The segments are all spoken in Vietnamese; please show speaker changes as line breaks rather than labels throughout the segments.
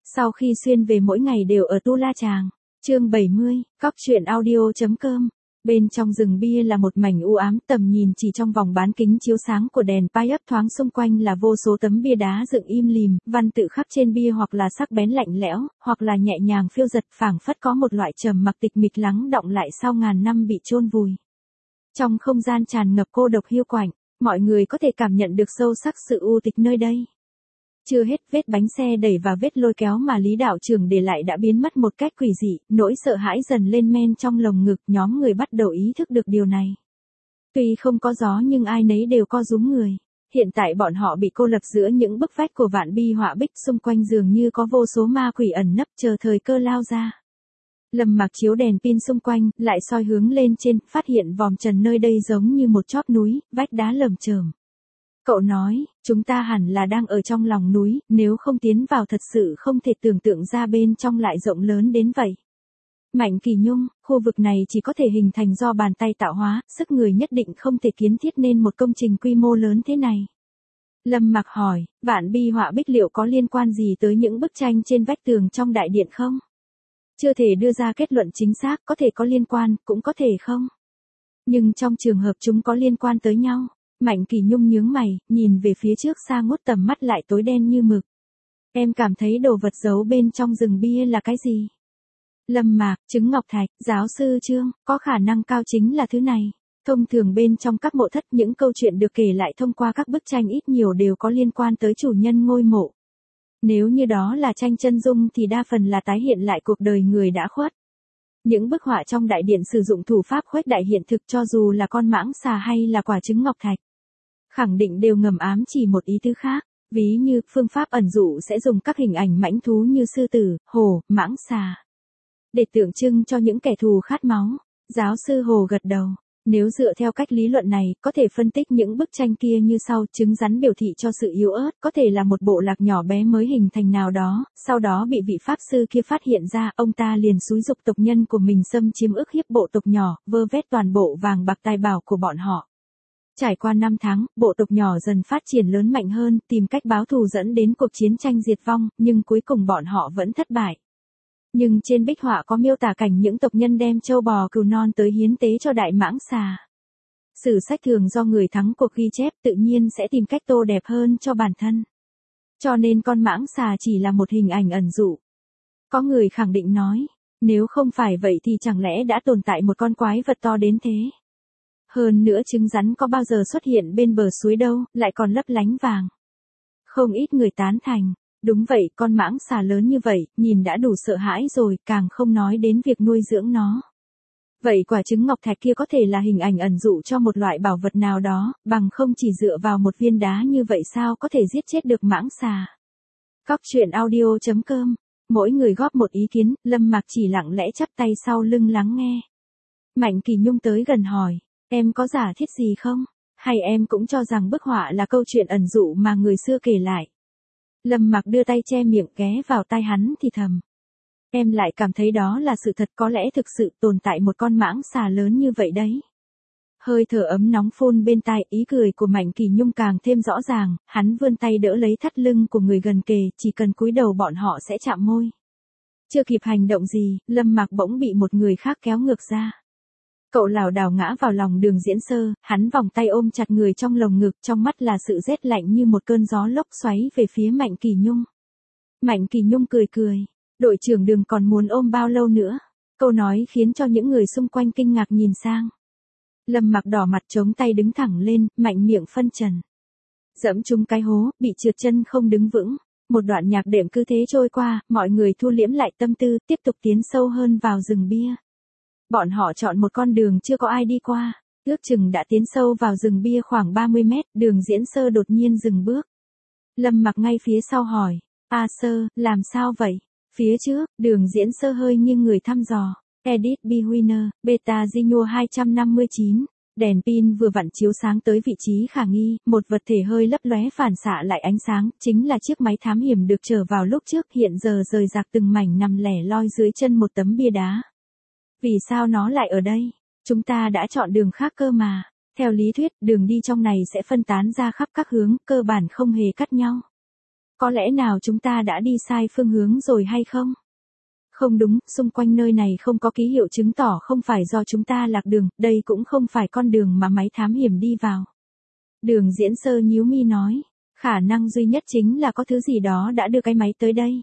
Sau khi xuyên về mỗi ngày đều ở Tu La Chàng. Chương 70, Cóc truyện audio.com. Bên trong rừng bia là một mảnh u ám, tầm nhìn chỉ trong vòng bán kính chiếu sáng của đèn pai ấp thoáng xung quanh là vô số tấm bia đá dựng im lìm, văn tự khắc trên bia hoặc là sắc bén lạnh lẽo, hoặc là nhẹ nhàng phiêu dật, phảng phất có một loại trầm mặc tịch mịch lắng đọng lại sau ngàn năm bị chôn vùi. Trong không gian tràn ngập cô độc hiu quạnh, mọi người có thể cảm nhận được sâu sắc sự u tịch nơi đây. Chưa hết, vết bánh xe đẩy và vết lôi kéo mà Lý đạo trưởng để lại đã biến mất một cách quỷ dị, nỗi sợ hãi dần lên men trong lồng ngực, nhóm người bắt đầu ý thức được điều này. Tuy không có gió nhưng ai nấy đều co rúm người. Hiện tại bọn họ bị cô lập giữa những bức vách của vạn bi họa bích, xung quanh dường như có vô số ma quỷ ẩn nấp chờ thời cơ lao ra. Lâm Mặc chiếu đèn pin xung quanh, lại soi hướng lên trên, phát hiện vòm trần nơi đây giống như một chóp núi, vách đá lởm chởm. Cậu nói, chúng ta hẳn là đang ở trong lòng núi, nếu không tiến vào thật sự không thể tưởng tượng ra bên trong lại rộng lớn đến vậy. Mạnh Kỳ Nhung, khu vực này chỉ có thể hình thành do bàn tay tạo hóa, sức người nhất định không thể kiến thiết nên một công trình quy mô lớn thế này. Lâm Mặc hỏi, vạn bi họa bích liệu có liên quan gì tới những bức tranh trên vách tường trong đại điện không? Chưa thể đưa ra kết luận chính xác, có thể có liên quan, cũng có thể không. Nhưng trong trường hợp chúng có liên quan tới nhau. Mạnh Kỳ Nhung nhướng mày, nhìn về phía trước xa ngút tầm mắt lại tối đen như mực. Em cảm thấy đồ vật giấu bên trong rừng bia là cái gì? Lâm Mạc, trứng ngọc thạch, giáo sư Trương, có khả năng cao chính là thứ này. Thông thường bên trong các mộ thất những câu chuyện được kể lại thông qua các bức tranh ít nhiều đều có liên quan tới chủ nhân ngôi mộ. Nếu như đó là tranh chân dung thì đa phần là tái hiện lại cuộc đời người đã khuất. Những bức họa trong đại điện sử dụng thủ pháp khuếch đại hiện thực, cho dù là con mãng xà hay là quả trứng ngọc thạch. Khẳng định đều ngầm ám chỉ một ý tứ khác, ví như phương pháp ẩn dụ sẽ dùng các hình ảnh mãnh thú như sư tử, hổ, mãng xà. Để tượng trưng cho những kẻ thù khát máu, giáo sư Hồ gật đầu. Nếu dựa theo cách lý luận này, có thể phân tích những bức tranh kia như sau, trứng rắn biểu thị cho sự yếu ớt, có thể là một bộ lạc nhỏ bé mới hình thành nào đó, sau đó bị vị pháp sư kia phát hiện ra, ông ta liền xúi giục tộc nhân của mình xâm chiếm ức hiếp bộ tộc nhỏ, vơ vét toàn bộ vàng bạc tài bảo của bọn họ. Trải qua 5 tháng, bộ tộc nhỏ dần phát triển lớn mạnh hơn, tìm cách báo thù dẫn đến cuộc chiến tranh diệt vong, nhưng cuối cùng bọn họ vẫn thất bại. Nhưng trên bích họa có miêu tả cảnh những tộc nhân đem trâu bò cừu non tới hiến tế cho đại mãng xà. Sử sách thường do người thắng cuộc ghi chép tự nhiên sẽ tìm cách tô đẹp hơn cho bản thân. Cho nên con mãng xà chỉ là một hình ảnh ẩn dụ. Có người khẳng định nói, nếu không phải vậy thì chẳng lẽ đã tồn tại một con quái vật to đến thế. Hơn nữa trứng rắn có bao giờ xuất hiện bên bờ suối đâu, lại còn lấp lánh vàng. Không ít người tán thành. Đúng vậy, con mãng xà lớn như vậy, nhìn đã đủ sợ hãi rồi, càng không nói đến việc nuôi dưỡng nó. Vậy quả trứng ngọc thạch kia có thể là hình ảnh ẩn dụ cho một loại bảo vật nào đó, bằng không chỉ dựa vào một viên đá như vậy sao có thể giết chết được mãng xà. Cóc truyện audio.com. Mỗi người góp một ý kiến, Lâm Mặc chỉ lặng lẽ chắp tay sau lưng lắng nghe. Mạnh Kỳ Nhung tới gần hỏi, em có giả thiết gì không? Hay em cũng cho rằng bức họa là câu chuyện ẩn dụ mà người xưa kể lại? Lâm Mặc đưa tay che miệng, ghé vào tai hắn thì thầm. Em lại cảm thấy đó là sự thật, có lẽ thực sự tồn tại một con mãng xà lớn như vậy đấy. Hơi thở ấm nóng phun bên tai, ý cười của Mạnh Kỳ Nhung càng thêm rõ ràng, hắn vươn tay đỡ lấy thắt lưng của người gần kề, chỉ cần cúi đầu bọn họ sẽ chạm môi. Chưa kịp hành động gì, Lâm Mặc bỗng bị một người khác kéo ngược ra. Cậu lảo đảo ngã vào lòng Đường Diễn Sơ, hắn vòng tay ôm chặt người trong lồng ngực, trong mắt là sự rét lạnh như một cơn gió lốc xoáy về phía Mạnh Kỳ Nhung. Mạnh Kỳ Nhung cười cười, đội trưởng Đường còn muốn ôm bao lâu nữa? Câu nói khiến cho những người xung quanh kinh ngạc nhìn sang. Lâm Mặc đỏ mặt chống tay đứng thẳng lên, mạnh miệng phân trần. Dẫm trúng cái hố, bị trượt chân không đứng vững. Một đoạn nhạc đệm cứ thế trôi qua, mọi người thu liễm lại tâm tư, tiếp tục tiến sâu hơn vào rừng bia. Bọn họ chọn một con đường chưa có ai đi qua, ước chừng đã tiến sâu vào rừng bia khoảng 30 mét, Đường Diễn Sơ đột nhiên dừng bước. Lâm Mặc ngay phía sau hỏi, Sơ, làm sao vậy? Phía trước, Đường Diễn Sơ hơi nghiêng người thăm dò, Edit Bwiner, Beta Zinua 259, đèn pin vừa vặn chiếu sáng tới vị trí khả nghi, một vật thể hơi lấp lóe phản xạ lại ánh sáng, chính là chiếc máy thám hiểm được chở vào lúc trước, hiện giờ rời rạc từng mảnh nằm lẻ loi dưới chân một tấm bia đá. Vì sao nó lại ở đây? Chúng ta đã chọn đường khác cơ mà. Theo lý thuyết, đường đi trong này sẽ phân tán ra khắp các hướng, cơ bản không hề cắt nhau. Có lẽ nào chúng ta đã đi sai phương hướng rồi hay không? Không đúng, xung quanh nơi này không có ký hiệu chứng tỏ không phải do chúng ta lạc đường, đây cũng không phải con đường mà máy thám hiểm đi vào. Đường Diễn Sơ nhíu mi nói, khả năng duy nhất chính là có thứ gì đó đã đưa cái máy tới đây.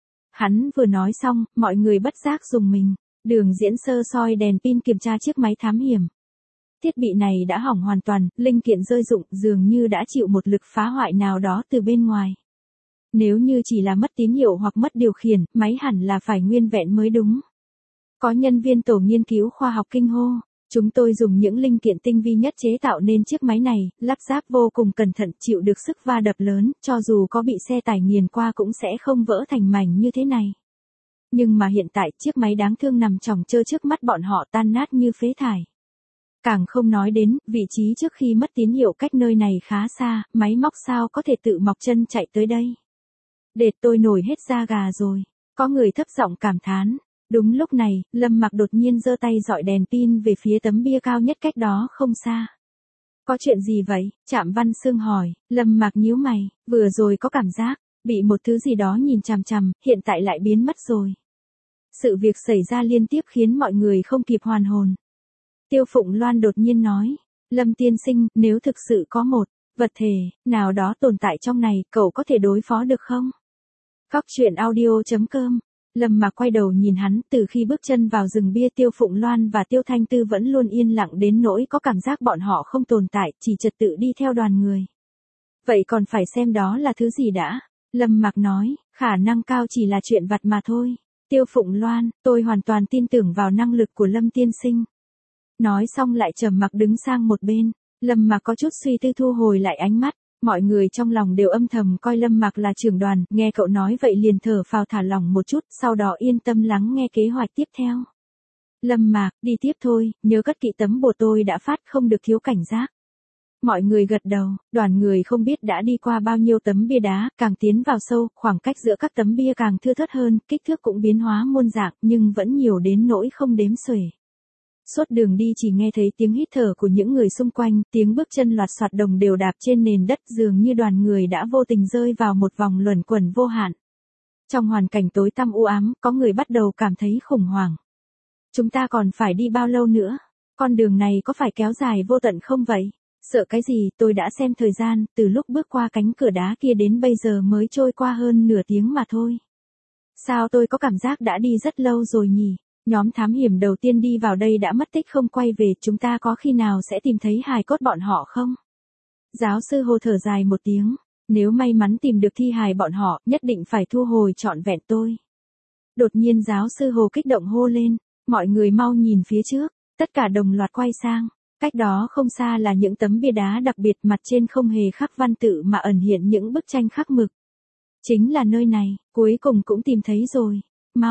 Hắn vừa nói xong, mọi người bất giác rùng mình. Đường Diễn Sơ soi đèn pin kiểm tra chiếc máy thám hiểm. Thiết bị này đã hỏng hoàn toàn, linh kiện rơi rụng, dường như đã chịu một lực phá hoại nào đó từ bên ngoài. Nếu như chỉ là mất tín hiệu hoặc mất điều khiển, máy hẳn là phải nguyên vẹn mới đúng. Có nhân viên tổ nghiên cứu khoa học kinh hô, chúng tôi dùng những linh kiện tinh vi nhất chế tạo nên chiếc máy này, lắp ráp vô cùng cẩn thận, chịu được sức va đập lớn, cho dù có bị xe tải nghiền qua cũng sẽ không vỡ thành mảnh như thế này. Nhưng mà hiện tại chiếc máy đáng thương nằm chồng chơ trước mắt bọn họ tan nát như phế thải. Càng không nói đến, vị trí trước khi mất tín hiệu cách nơi này khá xa, máy móc sao có thể tự mọc chân chạy tới đây. Đệt tôi nổi hết da gà rồi, có người thấp giọng cảm thán. Đúng lúc này, Lâm Mặc đột nhiên giơ tay dọi đèn pin về phía tấm bia cao nhất cách đó không xa. Có chuyện gì vậy? Trạm Văn Sương hỏi. Lâm Mặc nhíu mày, vừa rồi có cảm giác bị một thứ gì đó nhìn chằm chằm, hiện tại lại biến mất rồi. Sự việc xảy ra liên tiếp khiến mọi người không kịp hoàn hồn. Tiêu Phụng Loan đột nhiên nói, Lâm tiên sinh, nếu thực sự có một vật thể nào đó tồn tại trong này, cậu có thể đối phó được không? Góc truyện audio.com. Lâm Mặc quay đầu nhìn hắn, từ khi bước chân vào rừng bia Tiêu Phụng Loan và Tiêu Thanh Tư vẫn luôn yên lặng đến nỗi có cảm giác bọn họ không tồn tại, chỉ trật tự đi theo đoàn người. Vậy còn phải xem đó là thứ gì đã? Lâm Mặc nói, khả năng cao chỉ là chuyện vặt mà thôi. Tiêu Phụng Loan, tôi hoàn toàn tin tưởng vào năng lực của Lâm tiên sinh. Nói xong lại trầm mặc đứng sang một bên. Lâm Mặc có chút suy tư thu hồi lại ánh mắt. Mọi người trong lòng đều âm thầm coi Lâm Mặc là trưởng đoàn, nghe cậu nói vậy liền thở phào thả lỏng một chút, sau đó yên tâm lắng nghe kế hoạch tiếp theo. Lâm Mặc, đi tiếp thôi, nhớ cất kỹ tấm bùa tôi đã phát, không được thiếu cảnh giác. Mọi người gật đầu, đoàn người không biết đã đi qua bao nhiêu tấm bia đá, càng tiến vào sâu, khoảng cách giữa các tấm bia càng thưa thớt hơn, kích thước cũng biến hóa muôn dạng, nhưng vẫn nhiều đến nỗi không đếm xuể. Suốt đường đi chỉ nghe thấy tiếng hít thở của những người xung quanh, tiếng bước chân loạt soạt đồng đều đạp trên nền đất, dường như đoàn người đã vô tình rơi vào một vòng luẩn quẩn vô hạn. Trong hoàn cảnh tối tăm u ám, có người bắt đầu cảm thấy khủng hoảng. Chúng ta còn phải đi bao lâu nữa? Con đường này có phải kéo dài vô tận không vậy? Sợ cái gì, tôi đã xem thời gian, từ lúc bước qua cánh cửa đá kia đến bây giờ mới trôi qua hơn nửa tiếng mà thôi. Sao tôi có cảm giác đã đi rất lâu rồi nhỉ? Nhóm thám hiểm đầu tiên đi vào đây đã mất tích không quay về, chúng ta có khi nào sẽ tìm thấy hài cốt bọn họ không? Giáo sư Hồ thở dài một tiếng, nếu may mắn tìm được thi hài bọn họ, nhất định phải thu hồi trọn vẹn tôi. Đột nhiên giáo sư Hồ kích động hô lên, mọi người mau nhìn phía trước, tất cả đồng loạt quay sang, cách đó không xa là những tấm bia đá đặc biệt, mặt trên không hề khắc văn tự mà ẩn hiện những bức tranh khắc mực. Chính là nơi này, cuối cùng cũng tìm thấy rồi.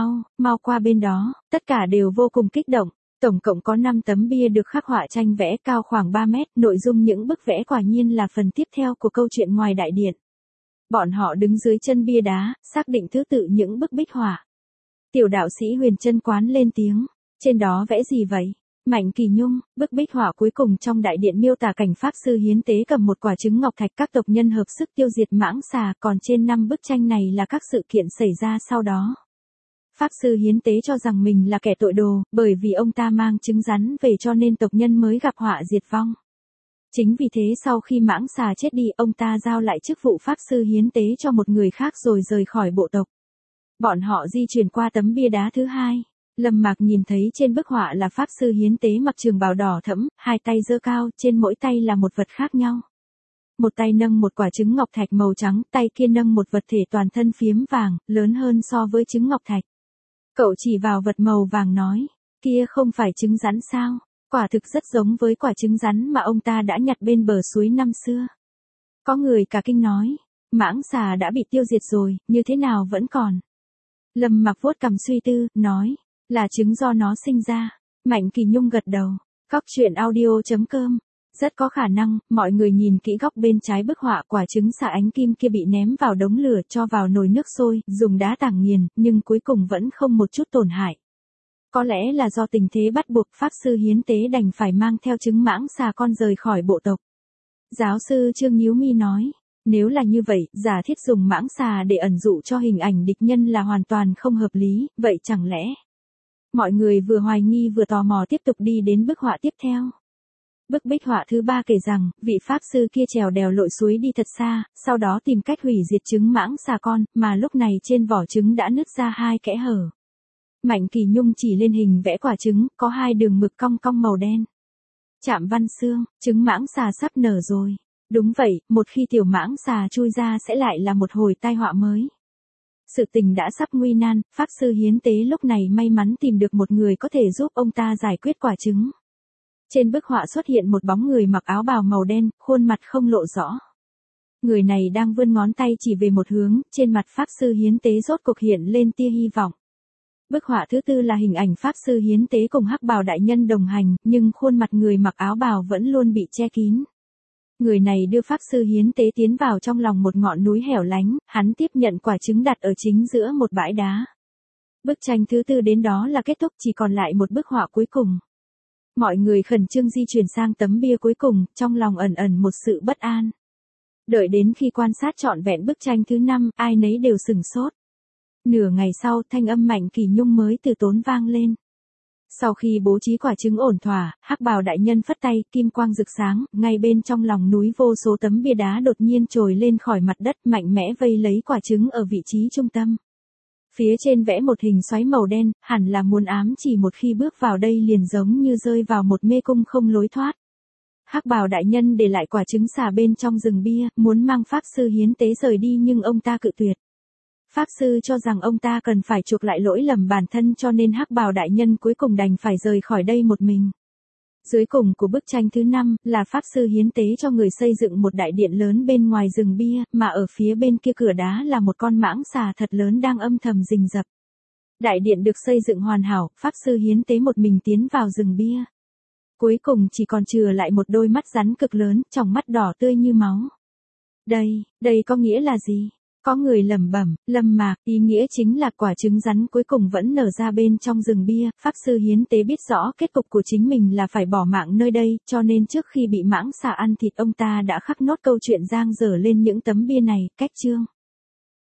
Mau qua bên đó, tất cả đều vô cùng kích động. Tổng cộng có 5 tấm bia được khắc họa tranh vẽ cao khoảng 3 mét, nội dung những bức vẽ quả nhiên là phần tiếp theo của câu chuyện ngoài đại điện. Bọn họ đứng dưới chân bia đá, xác định thứ tự những bức bích họa. Tiểu đạo sĩ Huyền Chân Quán lên tiếng, trên đó vẽ gì vậy? Mạnh Kỳ Nhung, bức bích họa cuối cùng trong đại điện miêu tả cảnh pháp sư hiến tế cầm một quả trứng ngọc thạch, các tộc nhân hợp sức tiêu diệt mãng xà, còn trên 5 bức tranh này là các sự kiện xảy ra sau đó. Pháp sư hiến tế cho rằng mình là kẻ tội đồ, bởi vì ông ta mang trứng rắn về cho nên tộc nhân mới gặp họa diệt vong. Chính vì thế sau khi mãng xà chết đi, ông ta giao lại chức vụ pháp sư hiến tế cho một người khác rồi rời khỏi bộ tộc. Bọn họ di chuyển qua tấm bia đá thứ hai. Lâm Mặc nhìn thấy trên bức họa là pháp sư hiến tế mặc trường bào đỏ thẫm, hai tay giơ cao, trên mỗi tay là một vật khác nhau. Một tay nâng một quả trứng ngọc thạch màu trắng, tay kia nâng một vật thể toàn thân phiếm vàng, lớn hơn so với trứng ngọc thạch. Cậu chỉ vào vật màu vàng nói, kia không phải trứng rắn sao? Quả thực rất giống với quả trứng rắn mà ông ta đã nhặt bên bờ suối năm xưa. Có người cả kinh nói, mãng xà đã bị tiêu diệt rồi, như thế nào vẫn còn? Lâm Mặc vuốt cằm suy tư, nói, là trứng do nó sinh ra. Mạnh Kỳ Nhung gật đầu. Góc truyện audio.com. Rất có khả năng, mọi người nhìn kỹ góc bên trái bức họa, quả trứng xà ánh kim kia bị ném vào đống lửa, cho vào nồi nước sôi, dùng đá tảng nghiền, nhưng cuối cùng vẫn không một chút tổn hại. Có lẽ là do tình thế bắt buộc, pháp sư hiến tế đành phải mang theo trứng mãng xà con rời khỏi bộ tộc. Giáo sư Trương nhíu mi nói, Nếu là như vậy, giả thiết dùng mãng xà để ẩn dụ cho hình ảnh địch nhân là hoàn toàn không hợp lý, vậy chẳng lẽ? Mọi người vừa hoài nghi vừa tò mò tiếp tục đi đến bức họa tiếp theo. Bức bích họa thứ 3 kể rằng, vị pháp sư kia trèo đèo lội suối đi thật xa, sau đó tìm cách hủy diệt trứng mãng xà con, mà lúc này trên vỏ trứng đã nứt ra 2 kẽ hở. Mạnh Kỳ Nhung chỉ lên hình vẽ quả trứng, có 2 đường mực cong cong màu đen. Trạm Văn Xương, trứng mãng xà sắp nở rồi. Đúng vậy, một khi tiểu mãng xà chui ra sẽ lại là một hồi tai họa mới. Sự tình đã sắp nguy nan, pháp sư hiến tế lúc này may mắn tìm được một người có thể giúp ông ta giải quyết quả trứng. Trên bức họa xuất hiện một bóng người mặc áo bào màu đen, khuôn mặt không lộ rõ. Người này đang vươn ngón tay chỉ về một hướng, trên mặt pháp sư hiến tế rốt cuộc hiện lên tia hy vọng. Bức họa thứ 4 là hình ảnh pháp sư hiến tế cùng hắc bào đại nhân đồng hành, nhưng khuôn mặt người mặc áo bào vẫn luôn bị che kín. Người này đưa pháp sư hiến tế tiến vào trong lòng một ngọn núi hẻo lánh, hắn tiếp nhận quả trứng đặt ở chính giữa một bãi đá. Bức tranh thứ 4 đến đó là kết thúc, chỉ còn lại một bức họa cuối cùng. Mọi người khẩn trương di chuyển sang tấm bia cuối cùng, trong lòng ẩn ẩn một sự bất an. Đợi đến khi quan sát trọn vẹn bức tranh thứ 5, ai nấy đều sửng sốt. Nửa ngày sau, thanh âm Mạnh Kỳ Nhung mới từ tốn vang lên. Sau khi bố trí quả trứng ổn thỏa, hắc bào đại nhân phất tay, kim quang rực sáng, ngay bên trong lòng núi vô số tấm bia đá đột nhiên trồi lên khỏi mặt đất, mạnh mẽ vây lấy quả trứng ở vị trí trung tâm. Phía trên vẽ một hình xoáy màu đen, hẳn là muốn ám chỉ một khi bước vào đây liền giống như rơi vào một mê cung không lối thoát. Hắc bào đại nhân để lại quả trứng xà bên trong rừng bia, muốn mang pháp sư hiến tế rời đi nhưng ông ta cự tuyệt. Pháp sư cho rằng ông ta cần phải chuộc lại lỗi lầm bản thân cho nên hắc bào đại nhân cuối cùng đành phải rời khỏi đây một mình. Dưới cùng của bức tranh thứ 5 là pháp sư hiến tế cho người xây dựng một đại điện lớn bên ngoài rừng bia, mà ở phía bên kia cửa đá là một con mãng xà thật lớn đang âm thầm rình rập. Đại điện được xây dựng hoàn hảo, pháp sư hiến tế một mình tiến vào rừng bia. Cuối cùng chỉ còn chừa lại một đôi mắt rắn cực lớn, tròng mắt đỏ tươi như máu. Đây có nghĩa là gì? Có người lẩm bẩm, Lâm Mạc, ý nghĩa chính là quả trứng rắn cuối cùng vẫn nở ra bên trong rừng bia, pháp sư hiến tế biết rõ kết cục của chính mình là phải bỏ mạng nơi đây, cho nên trước khi bị mãng xà ăn thịt ông ta đã khắc nốt câu chuyện giang dở lên những tấm bia này, cách chương.